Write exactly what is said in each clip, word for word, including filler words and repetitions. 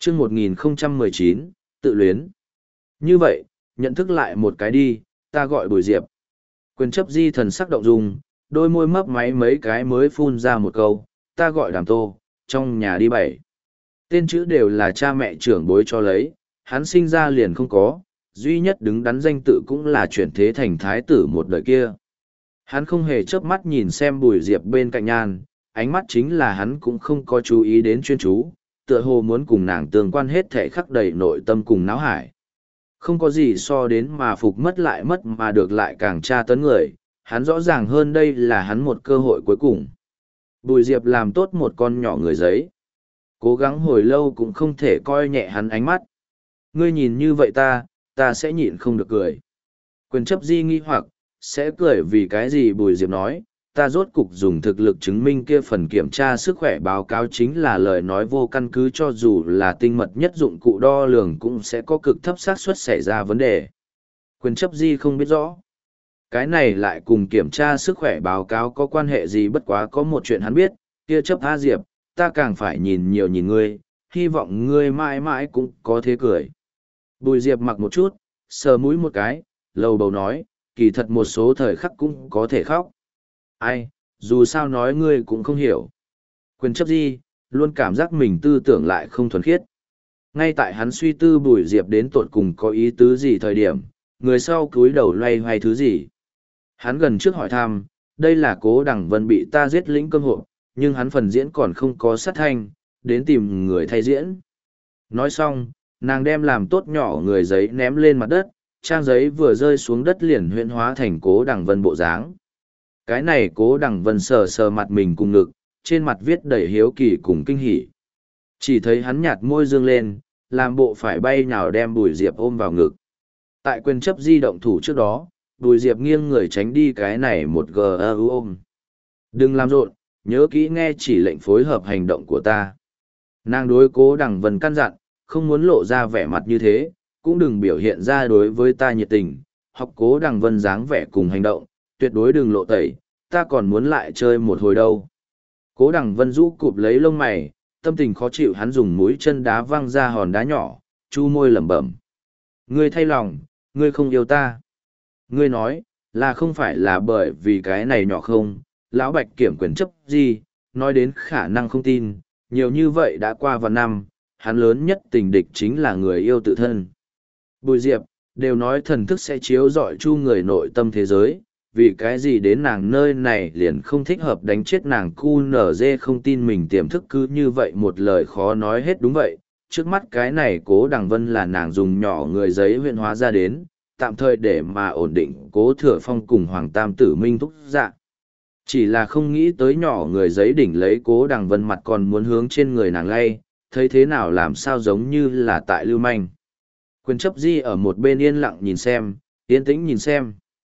chương một nghìn không trăm mười chín, tự luyến. Như vậy, nhận thức lại một cái đi, ta gọi Bùi Diệp. Quyền chấp di thần sắc động dung, đôi môi mấp máy mấy cái mới phun ra một câu, ta gọi Đàm Tô, trong nhà đi bảy. Tên chữ đều là cha mẹ trưởng bối cho lấy, hắn sinh ra liền không có, duy nhất đứng đắn danh tự cũng là chuyển thế thành thái tử một đời kia. Hắn không hề chớp mắt nhìn xem Bùi Diệp bên cạnh nhan, ánh mắt chính là hắn cũng không có chú ý đến chuyên chú, tựa hồ muốn cùng nàng tương quan hết thể khắc đầy nội tâm cùng náo hải. Không có gì so đến mà phục mất lại mất mà được lại càng tra tấn người, hắn rõ ràng hơn đây là hắn một cơ hội cuối cùng. Bùi Diệp làm tốt một con nhỏ người giấy. Cố gắng hồi lâu cũng không thể coi nhẹ hắn ánh mắt. Ngươi nhìn như vậy ta, ta sẽ nhịn không được cười. Quyền chấp di nghi hoặc, sẽ cười vì cái gì Bùi Diệp nói, ta rốt cục dùng thực lực chứng minh kia phần kiểm tra sức khỏe báo cáo chính là lời nói vô căn cứ cho dù là tinh mật nhất dụng cụ đo lường cũng sẽ có cực thấp xác suất xảy ra vấn đề. Quyền chấp di không biết rõ. Cái này lại cùng kiểm tra sức khỏe báo cáo có quan hệ gì bất quá có một chuyện hắn biết, kia chấp A Diệp, ta càng phải nhìn nhiều nhìn ngươi, hy vọng ngươi mãi mãi cũng có thế cười. Bùi Diệp mặc một chút, sờ mũi một cái, lầu bầu nói, kỳ thật một số thời khắc cũng có thể khóc. Ai, dù sao nói ngươi cũng không hiểu. Quyền chấp di, luôn cảm giác mình tư tưởng lại không thuần khiết. Ngay tại hắn suy tư Bùi Diệp đến tột cùng có ý tứ gì thời điểm, người sau cúi đầu loay hoay thứ gì. Hắn gần trước hỏi thăm, đây là Cố Đằng Vân bị ta giết lĩnh cơm hộ, nhưng hắn phần diễn còn không có sát thanh, đến tìm người thay diễn. Nói xong, nàng đem làm tốt nhỏ người giấy ném lên mặt đất, trang giấy vừa rơi xuống đất liền huyễn hóa thành Cố Đằng Vân bộ dáng. Cái này Cố Đằng Vân sờ sờ mặt mình cùng ngực, trên mặt viết đầy hiếu kỳ cùng kinh hỉ. Chỉ thấy hắn nhạt môi dương lên, làm bộ phải bay nhào đem Bùi Diệp ôm vào ngực. Tại quyền chấp di động thủ trước đó, Bùi Diệp nghiêng người tránh đi cái này một gờ ôm. Đừng làm rộn, nhớ kỹ nghe chỉ lệnh phối hợp hành động của ta. Nàng đối Cố Đằng Vân căn dặn, không muốn lộ ra vẻ mặt như thế, cũng đừng biểu hiện ra đối với ta nhiệt tình, học Cố Đằng Vân dáng vẻ cùng hành động, tuyệt đối đừng lộ tẩy, ta còn muốn lại chơi một hồi đâu. Cố Đằng Vân rũ cụp lấy lông mày, tâm tình khó chịu hắn dùng mũi chân đá văng ra hòn đá nhỏ, chu môi lẩm bẩm. Ngươi thay lòng, ngươi không yêu ta. Ngươi nói, là không phải là bởi vì cái này nhỏ không, lão Bạch kiểm quyền chấp gì, nói đến khả năng không tin, nhiều như vậy đã qua vài năm, hắn lớn nhất tình địch chính là người yêu tự thân. Bùi Diệp, đều nói thần thức sẽ chiếu rọi chu người nội tâm thế giới, vì cái gì đến nàng nơi này liền không thích hợp đánh chết nàng cu nở dê không tin mình tiềm thức cứ như vậy một lời khó nói hết đúng vậy. Trước mắt cái này Cố Đằng Vân là nàng dùng nhỏ người giấy huyện hóa ra đến, tạm thời để mà ổn định Cố Thừa Phong cùng Hoàng Tam Tử Minh thúc dạ. Chỉ là không nghĩ tới nhỏ người giấy đỉnh lấy Cố Đằng Vân mặt còn muốn hướng trên người nàng lay, thấy thế nào làm sao giống như là tại lưu manh. Quyền chấp di ở một bên yên lặng nhìn xem, yên tĩnh nhìn xem.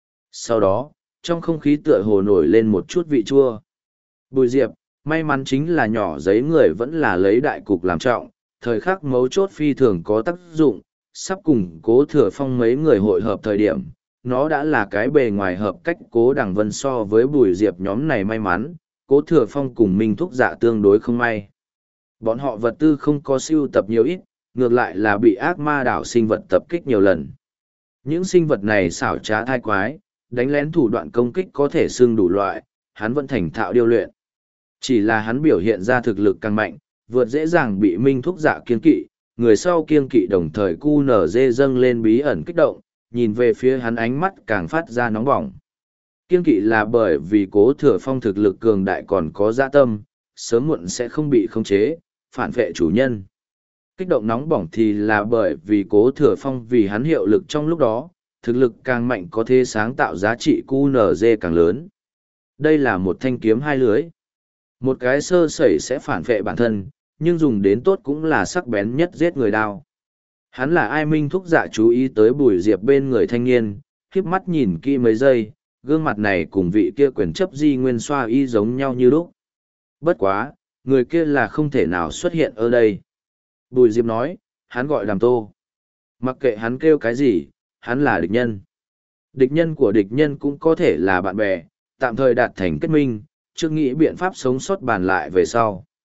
Sau đó, trong không khí tựa hồ nổi lên một chút vị chua. Bùi Diệp, may mắn chính là nhỏ giấy người vẫn là lấy đại cục làm trọng, thời khắc mấu chốt phi thường có tác dụng, sắp cùng Cố Thừa Phong mấy người hội hợp thời điểm, nó đã là cái bề ngoài hợp cách Cố Đằng Vân so với Bùi Diệp nhóm này may mắn, Cố Thừa Phong cùng Minh Thúc Dạ tương đối không may. Bọn họ vật tư không có siêu tập nhiều ít, ngược lại là bị ác ma đảo sinh vật tập kích nhiều lần. Những sinh vật này xảo trá thai quái, đánh lén thủ đoạn công kích có thể xưng đủ loại, hắn vẫn thành thạo điêu luyện. Chỉ là hắn biểu hiện ra thực lực càng mạnh, vượt dễ dàng bị Minh Thúc Dạ kiên kỵ, người sau kiên kỵ đồng thời cu nở dê dâng lên bí ẩn kích động, nhìn về phía hắn ánh mắt càng phát ra nóng bỏng. Kiên kỵ là bởi vì Cố Thừa Phong thực lực cường đại còn có dạ tâm, sớm muộn sẽ không bị khống chế, phản vệ chủ nhân. Kích động nóng bỏng thì là bởi vì Cố Thừa Phong vì hắn hiệu lực trong lúc đó, thực lực càng mạnh có thể sáng tạo giá trị cu nở dê càng lớn. Đây là một thanh kiếm hai lưới. Một cái sơ sẩy sẽ phản vệ bản thân, nhưng dùng đến tốt cũng là sắc bén nhất giết người đao. Hắn là ai? Minh Thúc Dạ chú ý tới Bùi Diệp bên người thanh niên, khiếp mắt nhìn kỹ mấy giây, gương mặt này cùng vị kia quyền chấp di nguyên xoa y giống nhau như lúc. Bất quá, người kia là không thể nào xuất hiện ở đây. Bùi Diệp nói, hắn gọi Đàm Tô. Mặc kệ hắn kêu cái gì, hắn là địch nhân. Địch nhân của địch nhân cũng có thể là bạn bè, tạm thời đạt thành kết minh, trước nghĩ biện pháp sống sót bàn lại về sau.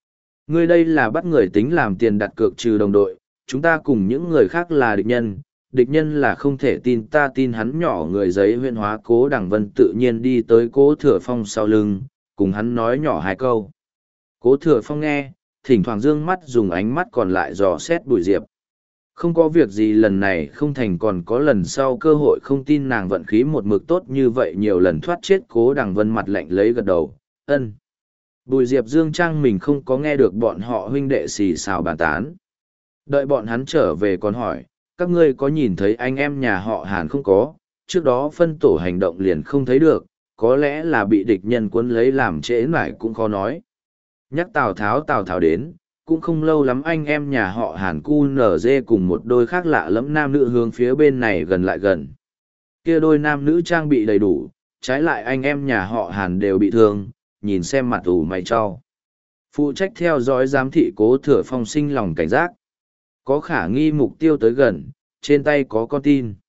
Ngươi đây là bắt người tính làm tiền đặt cược trừ đồng đội, chúng ta cùng những người khác là địch nhân, địch nhân là không thể tin ta tin hắn nhỏ người giấy huyện hóa Cố Đằng Vân tự nhiên đi tới Cố Thừa Phong sau lưng, cùng hắn nói nhỏ hai câu. Cố Thừa Phong nghe, thỉnh thoảng dương mắt dùng ánh mắt còn lại dò xét Bùi Diệp. Không có việc gì lần này không thành còn có lần sau cơ hội, không tin nàng vận khí một mực tốt như vậy nhiều lần thoát chết. Cố Đằng Vân mặt lạnh lấy gật đầu, ân. Bùi Diệp Dương Trang mình không có nghe được bọn họ huynh đệ xì xào bàn tán. Đợi bọn hắn trở về còn hỏi, các ngươi có nhìn thấy anh em nhà họ Hàn không? Có, trước đó phân tổ hành động liền không thấy được, có lẽ là bị địch nhân cuốn lấy làm trễ nải cũng khó nói. Nhắc Tào Tháo Tào Tháo đến, cũng không lâu lắm anh em nhà họ Hàn cu nở dê cùng một đôi khác lạ lẫm nam nữ hướng phía bên này gần lại gần. Kia đôi nam nữ trang bị đầy đủ, trái lại anh em nhà họ Hàn đều bị thương, nhìn xem mặt ủ mày cho. Phụ trách theo dõi giám thị Cố Thừa Phong sinh lòng cảnh giác. Có khả nghi mục tiêu tới gần, trên tay có con tin.